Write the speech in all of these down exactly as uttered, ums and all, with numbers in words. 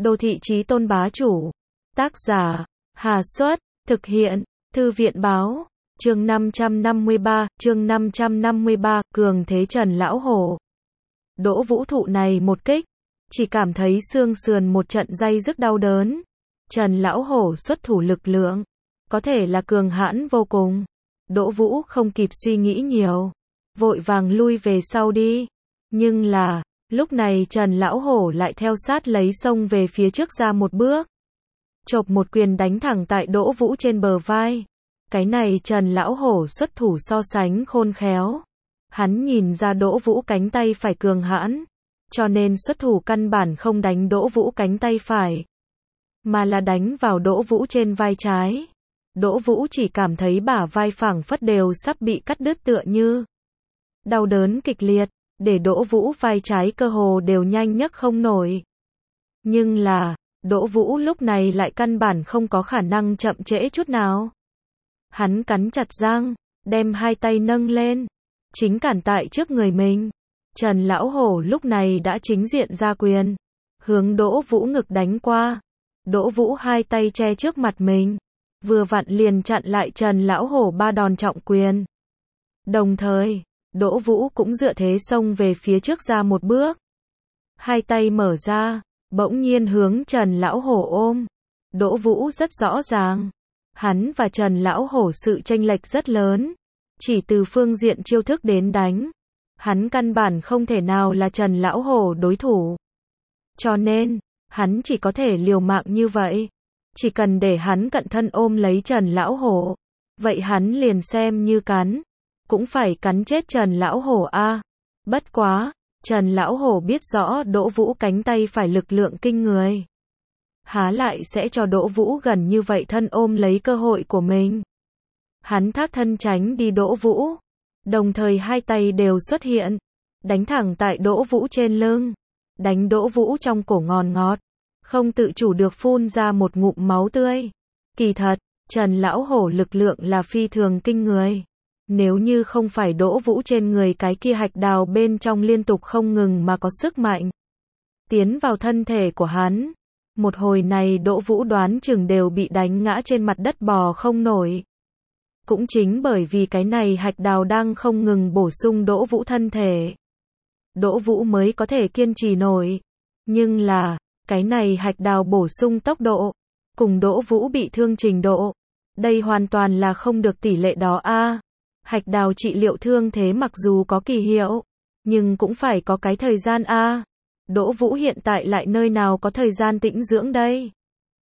Đô thị chí tôn bá chủ. Tác giả, Hà Xuất, thực hiện, Thư viện báo, chương năm trăm năm mươi ba, chương năm trăm năm mươi ba, cường thế Trần Lão Hổ. Đỗ Vũ thụ này một kích, chỉ cảm thấy xương sườn một trận day dứt đau đớn. Trần Lão Hổ xuất thủ lực lượng, có thể là cường hãn vô cùng. Đỗ Vũ không kịp suy nghĩ nhiều, vội vàng lui về sau đi. Nhưng là, lúc này Trần Lão Hổ lại theo sát lấy xông về phía trước ra một bước. Chộp một quyền đánh thẳng tại Đỗ Vũ trên bờ vai. Cái này Trần Lão Hổ xuất thủ so sánh khôn khéo. Hắn nhìn ra Đỗ Vũ cánh tay phải cường hãn, cho nên xuất thủ căn bản không đánh Đỗ Vũ cánh tay phải, mà là đánh vào Đỗ Vũ trên vai trái. Đỗ Vũ chỉ cảm thấy bả vai phẳng phất đều sắp bị cắt đứt tựa như. Đau đớn kịch liệt, để Đỗ Vũ vai trái cơ hồ đều nhanh nhấc không nổi. Nhưng là, Đỗ Vũ lúc này lại căn bản không có khả năng chậm trễ chút nào. Hắn cắn chặt răng, đem hai tay nâng lên, chính cản tại trước người mình. Trần Lão Hổ lúc này đã chính diện ra quyền, hướng Đỗ Vũ ngực đánh qua. Đỗ Vũ hai tay che trước mặt mình, vừa vặn liền chặn lại Trần Lão Hổ ba đòn trọng quyền. Đồng thời, Đỗ Vũ cũng dựa thế xông về phía trước ra một bước. Hai tay mở ra, bỗng nhiên hướng Trần Lão Hổ ôm. Đỗ Vũ rất rõ ràng, hắn và Trần Lão Hổ sự chênh lệch rất lớn. Chỉ từ phương diện chiêu thức đến đánh, hắn căn bản không thể nào là Trần Lão Hổ đối thủ. Cho nên, hắn chỉ có thể liều mạng như vậy. Chỉ cần để hắn cận thân ôm lấy Trần Lão Hổ, vậy hắn liền xem như cắn, cũng phải cắn chết Trần Lão Hổ a. À. Bất quá, Trần Lão Hổ biết rõ Đỗ Vũ cánh tay phải lực lượng kinh người, há lại sẽ cho Đỗ Vũ gần như vậy thân ôm lấy cơ hội của mình. Hắn thác thân tránh đi Đỗ Vũ, đồng thời hai tay đều xuất hiện, đánh thẳng tại Đỗ Vũ trên lưng, đánh Đỗ Vũ trong cổ ngòn ngọt, không tự chủ được phun ra một ngụm máu tươi. Kỳ thật, Trần Lão Hổ lực lượng là phi thường kinh người. Nếu như không phải Đỗ Vũ trên người cái kia hạch đào bên trong liên tục không ngừng mà có sức mạnh tiến vào thân thể của hắn, một hồi này Đỗ Vũ đoán chừng đều bị đánh ngã trên mặt đất bò không nổi. Cũng chính bởi vì cái này hạch đào đang không ngừng bổ sung Đỗ Vũ thân thể, Đỗ Vũ mới có thể kiên trì nổi. Nhưng là, cái này hạch đào bổ sung tốc độ, cùng Đỗ Vũ bị thương trình độ, đây hoàn toàn là không được tỷ lệ đó a. À. Hạch đào trị liệu thương thế mặc dù có kỳ hiệu, nhưng cũng phải có cái thời gian a. À. Đỗ Vũ hiện tại lại nơi nào có thời gian tĩnh dưỡng đây.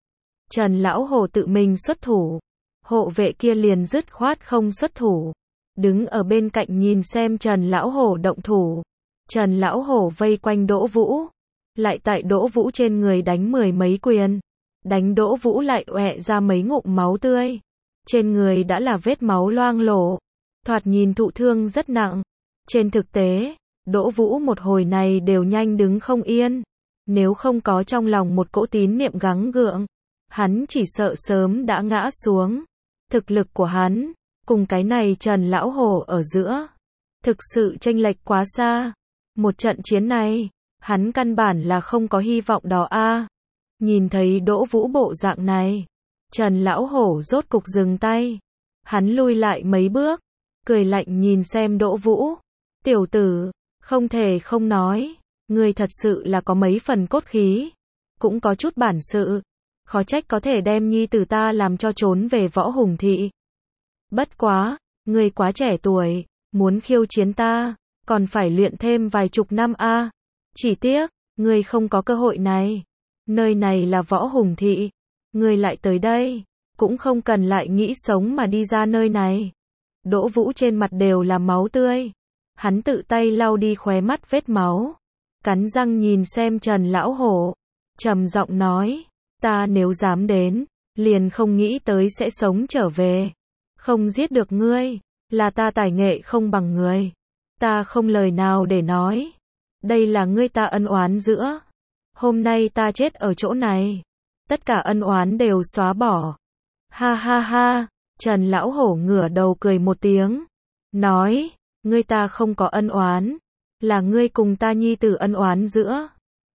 Trần Lão Hổ tự mình xuất thủ, hộ vệ kia liền dứt khoát không xuất thủ, đứng ở bên cạnh nhìn xem Trần Lão Hổ động thủ. Trần Lão Hổ vây quanh Đỗ Vũ, lại tại Đỗ Vũ trên người đánh mười mấy quyền, đánh Đỗ Vũ lại ọe ra mấy ngụm máu tươi, trên người đã là vết máu loang lổ, thoạt nhìn thụ thương rất nặng. Trên thực tế, Đỗ Vũ một hồi này đều nhanh đứng không yên, nếu không có trong lòng một cỗ tín niệm gắng gượng, hắn chỉ sợ sớm đã ngã xuống. Thực lực của hắn, cùng cái này Trần Lão Hổ ở giữa, thực sự chênh lệch quá xa. Một trận chiến này, hắn căn bản là không có hy vọng đó a. À. Nhìn thấy Đỗ Vũ bộ dạng này, Trần Lão Hổ rốt cục dừng tay. Hắn lui lại mấy bước, cười lạnh nhìn xem Đỗ Vũ. Tiểu tử, không thể không nói, ngươi thật sự là có mấy phần cốt khí, cũng có chút bản sự. Khó trách có thể đem nhi tử ta làm cho trốn về Võ Hùng Thị. Bất quá, ngươi quá trẻ tuổi, muốn khiêu chiến ta, còn phải luyện thêm vài chục năm a. À. Chỉ tiếc, ngươi không có cơ hội này. Nơi này là Võ Hùng Thị, ngươi lại tới đây, cũng không cần lại nghĩ sống mà đi ra nơi này. Đỗ Vũ trên mặt đều là máu tươi, hắn tự tay lau đi khóe mắt vết máu, cắn răng nhìn xem Trần Lão Hổ, trầm giọng nói, ta nếu dám đến, liền không nghĩ tới sẽ sống trở về. Không giết được ngươi, là ta tài nghệ không bằng người. Ta không lời nào để nói. Đây là ngươi ta ân oán giữa. Hôm nay ta chết ở chỗ này, tất cả ân oán đều xóa bỏ. Ha ha ha, Trần Lão Hổ ngửa đầu cười một tiếng, nói, ngươi ta không có ân oán, là ngươi cùng ta nhi tử ân oán giữa.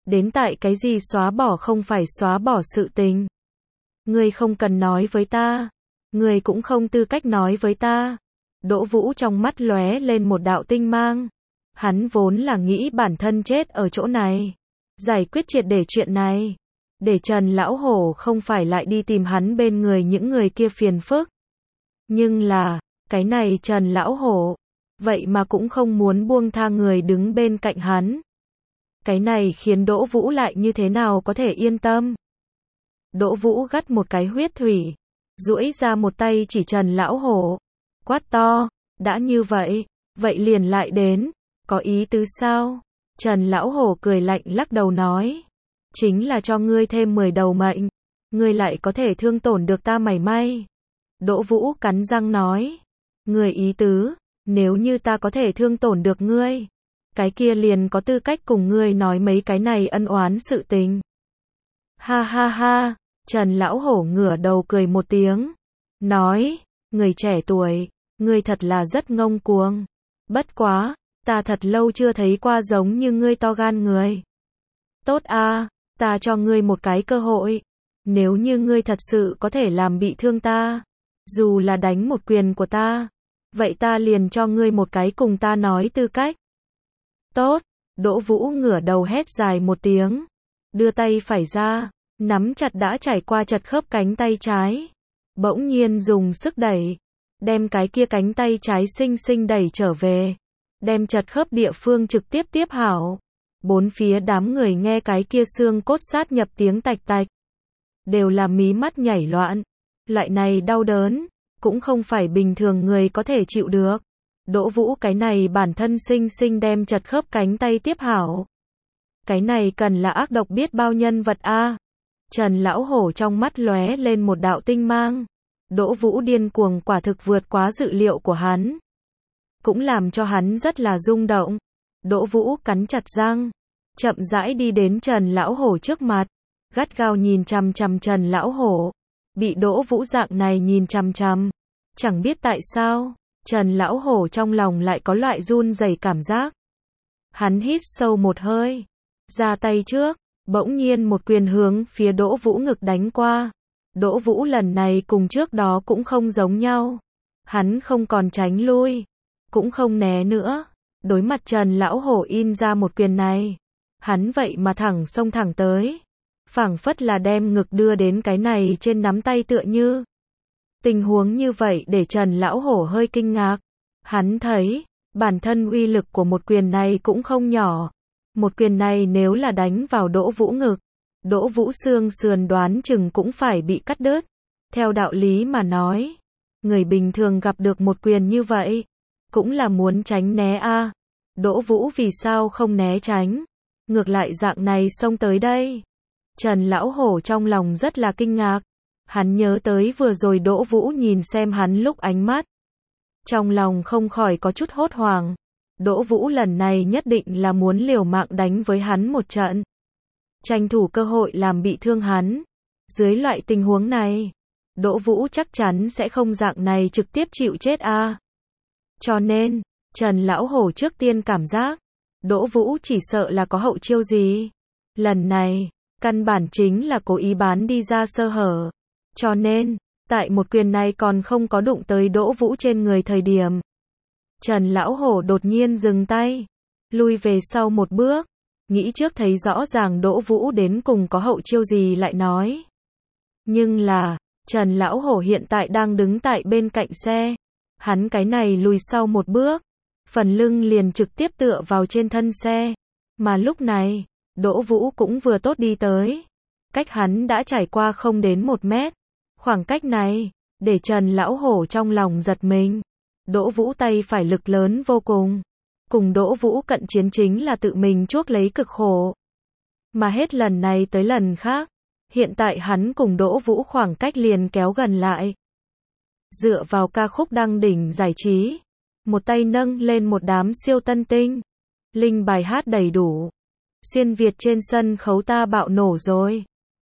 Đến tại cái gì xóa bỏ không phải xóa bỏ sự tình. Ngươi không cần nói với ta. Ngươi cũng không tư cách nói với ta. Đỗ Vũ trong mắt lóe lên một đạo tinh mang. Hắn vốn là nghĩ bản thân chết ở chỗ này. Giải quyết triệt để chuyện này. Để Trần Lão Hổ không phải lại đi tìm hắn bên người những người kia phiền phức. Nhưng là, cái này Trần Lão Hổ. Vậy mà cũng không muốn buông tha người đứng bên cạnh hắn. Cái này khiến Đỗ Vũ lại như thế nào có thể yên tâm. Đỗ Vũ gắt một cái huyết thủy. Duỗi ra một tay chỉ Trần Lão Hổ. Quát to, đã như vậy, vậy liền lại đến. Có ý tứ sao? Trần Lão Hổ cười lạnh lắc đầu nói. Chính là cho ngươi thêm mười đầu mệnh. Ngươi lại có thể thương tổn được ta mảy may. Đỗ Vũ cắn răng nói. Ngươi ý tứ, nếu như ta có thể thương tổn được ngươi, cái kia liền có tư cách cùng ngươi nói mấy cái này ân oán sự tình. Ha ha ha, Trần Lão Hổ ngửa đầu cười một tiếng. Nói, người trẻ tuổi, ngươi thật là rất ngông cuồng. Bất quá, ta thật lâu chưa thấy qua giống như ngươi to gan người. Tốt a, ta cho ngươi một cái cơ hội. Nếu như ngươi thật sự có thể làm bị thương ta, dù là đánh một quyền của ta, vậy ta liền cho ngươi một cái cùng ta nói tư cách. Tốt, Đỗ Vũ ngửa đầu hét dài một tiếng, đưa tay phải ra, nắm chặt đã trải qua chật khớp cánh tay trái, bỗng nhiên dùng sức đẩy, đem cái kia cánh tay trái xinh xinh đẩy trở về, đem chật khớp địa phương trực tiếp tiếp hảo. Bốn phía đám người nghe cái kia xương cốt sát nhập tiếng tạch tạch, đều là mí mắt nhảy loạn. Loại này đau đớn, cũng không phải bình thường người có thể chịu được. Đỗ Vũ cái này bản thân sinh sinh đem chật khớp cánh tay tiếp hảo. Cái này cần là ác độc biết bao nhân vật a. Trần Lão Hổ trong mắt lóe lên một đạo tinh mang. Đỗ Vũ điên cuồng quả thực vượt quá dự liệu của hắn. Cũng làm cho hắn rất là rung động. Đỗ Vũ cắn chặt răng, chậm rãi đi đến Trần Lão Hổ trước mặt, gắt gao nhìn chằm chằm Trần Lão Hổ. Bị Đỗ Vũ dạng này nhìn chằm chằm, chẳng biết tại sao, Trần Lão Hổ trong lòng lại có loại run rẩy cảm giác. Hắn hít sâu một hơi, ra tay trước, bỗng nhiên một quyền hướng phía Đỗ Vũ ngực đánh qua. Đỗ Vũ lần này cùng trước đó cũng không giống nhau. Hắn không còn tránh lui, cũng không né nữa. Đối mặt Trần Lão Hổ in ra một quyền này, hắn vậy mà thẳng xông thẳng tới, phảng phất là đem ngực đưa đến cái này trên nắm tay tựa như. Tình huống như vậy để Trần Lão Hổ hơi kinh ngạc. Hắn thấy, bản thân uy lực của một quyền này cũng không nhỏ. Một quyền này nếu là đánh vào Đỗ Vũ ngực, Đỗ Vũ xương sườn đoán chừng cũng phải bị cắt đứt. Theo đạo lý mà nói, người bình thường gặp được một quyền như vậy, cũng là muốn tránh né a. Đỗ Vũ vì sao không né tránh, ngược lại dạng này xông tới đây. Trần Lão Hổ trong lòng rất là kinh ngạc. Hắn nhớ tới vừa rồi Đỗ Vũ nhìn xem hắn lúc ánh mắt, trong lòng không khỏi có chút hốt hoảng. Đỗ Vũ lần này nhất định là muốn liều mạng đánh với hắn một trận, tranh thủ cơ hội làm bị thương hắn. Dưới loại tình huống này, Đỗ Vũ chắc chắn sẽ không dạng này trực tiếp chịu chết a. Cho nên, Trần Lão Hổ trước tiên cảm giác, Đỗ Vũ chỉ sợ là có hậu chiêu gì. Lần này, căn bản chính là cố ý bán đi ra sơ hở. Cho nên, tại một quyền này còn không có đụng tới Đỗ Vũ trên người thời điểm, Trần Lão Hổ đột nhiên dừng tay, lui về sau một bước, nghĩ trước thấy rõ ràng Đỗ Vũ đến cùng có hậu chiêu gì lại nói. Nhưng là, Trần Lão Hổ hiện tại đang đứng tại bên cạnh xe, hắn cái này lùi sau một bước, phần lưng liền trực tiếp tựa vào trên thân xe, mà lúc này, Đỗ Vũ cũng vừa tốt đi tới, cách hắn đã trải qua không đến một mét. Khoảng cách này, để Trần Lão Hổ trong lòng giật mình. Đỗ Vũ tay phải lực lớn vô cùng. Cùng Đỗ Vũ cận chiến chính là tự mình chuốc lấy cực khổ. Mà hết lần này tới lần khác, hiện tại hắn cùng Đỗ Vũ khoảng cách liền kéo gần lại. Dựa vào ca khúc đăng đỉnh giải trí, một tay nâng lên một đám siêu tân tinh, linh bài hát đầy đủ. Xuyên Việt trên sân khấu ta bạo nổ rồi.